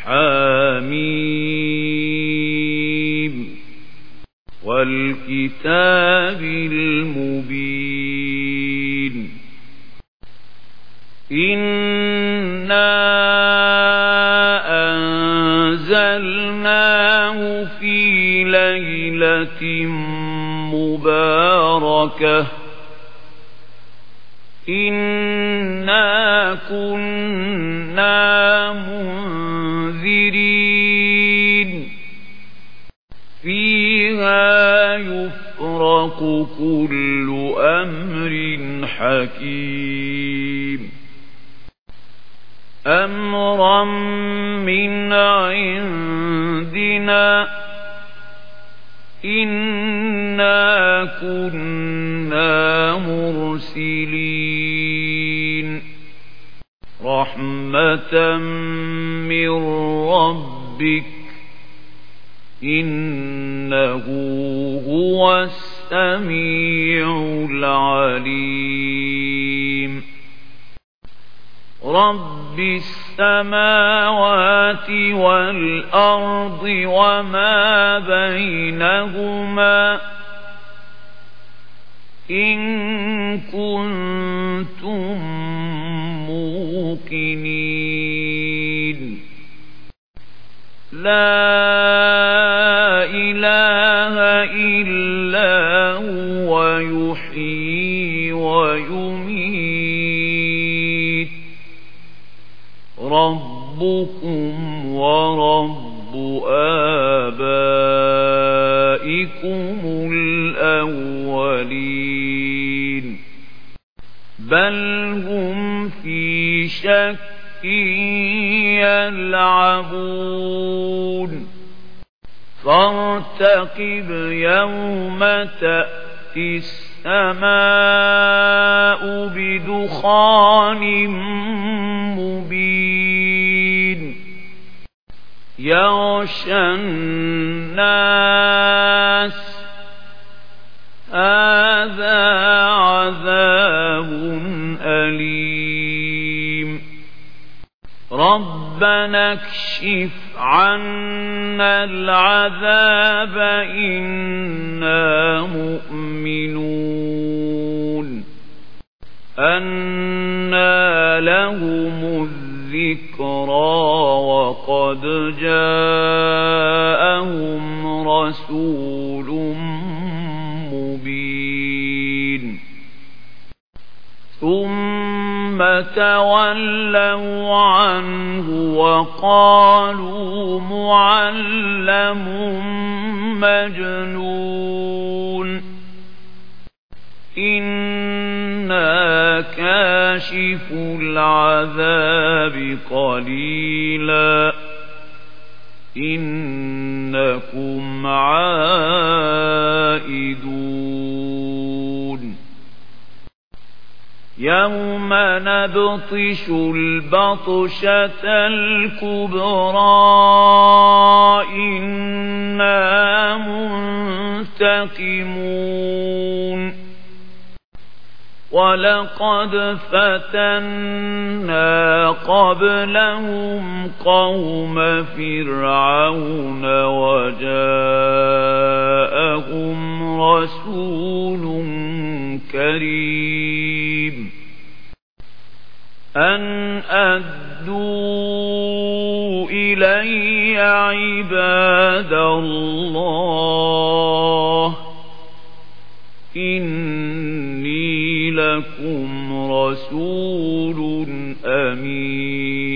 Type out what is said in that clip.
حميم والكتاب المبين إنا أنزلناه في ليلة مباركة إنا كنا منذرين فيها يفرق كل أمر حكيم أمرا من عندنا إنا كنا مرسلين رحمة من ربك إنه هو السميع العليم رب السماوات والأرض وما بينهما إن كنتم موقنين لا إله إلا هو يحيي ويميت ربكم ورب آبائكم الأولين بل هم في شك يلعبون فارتقب يوم تأتي السماء بدخان مبين يغشى الناس هذا عذاب أليم ربنا اكشف عنا العذاب إنا مؤمنون أنى لهم الذكرى وقد جاءهم رسول مبين ثم تولوا عنه وقالوا معلم مجنون إنا كاشف العذاب قليلا إنكم عائدون يوم نبطش البطشة الكبرى إنا منتقمون ولقد فتنا قبلهم قوم فرعون وجاءهم رسول كريم أن أدوا إلي عباد الله إني لكم رسول أمين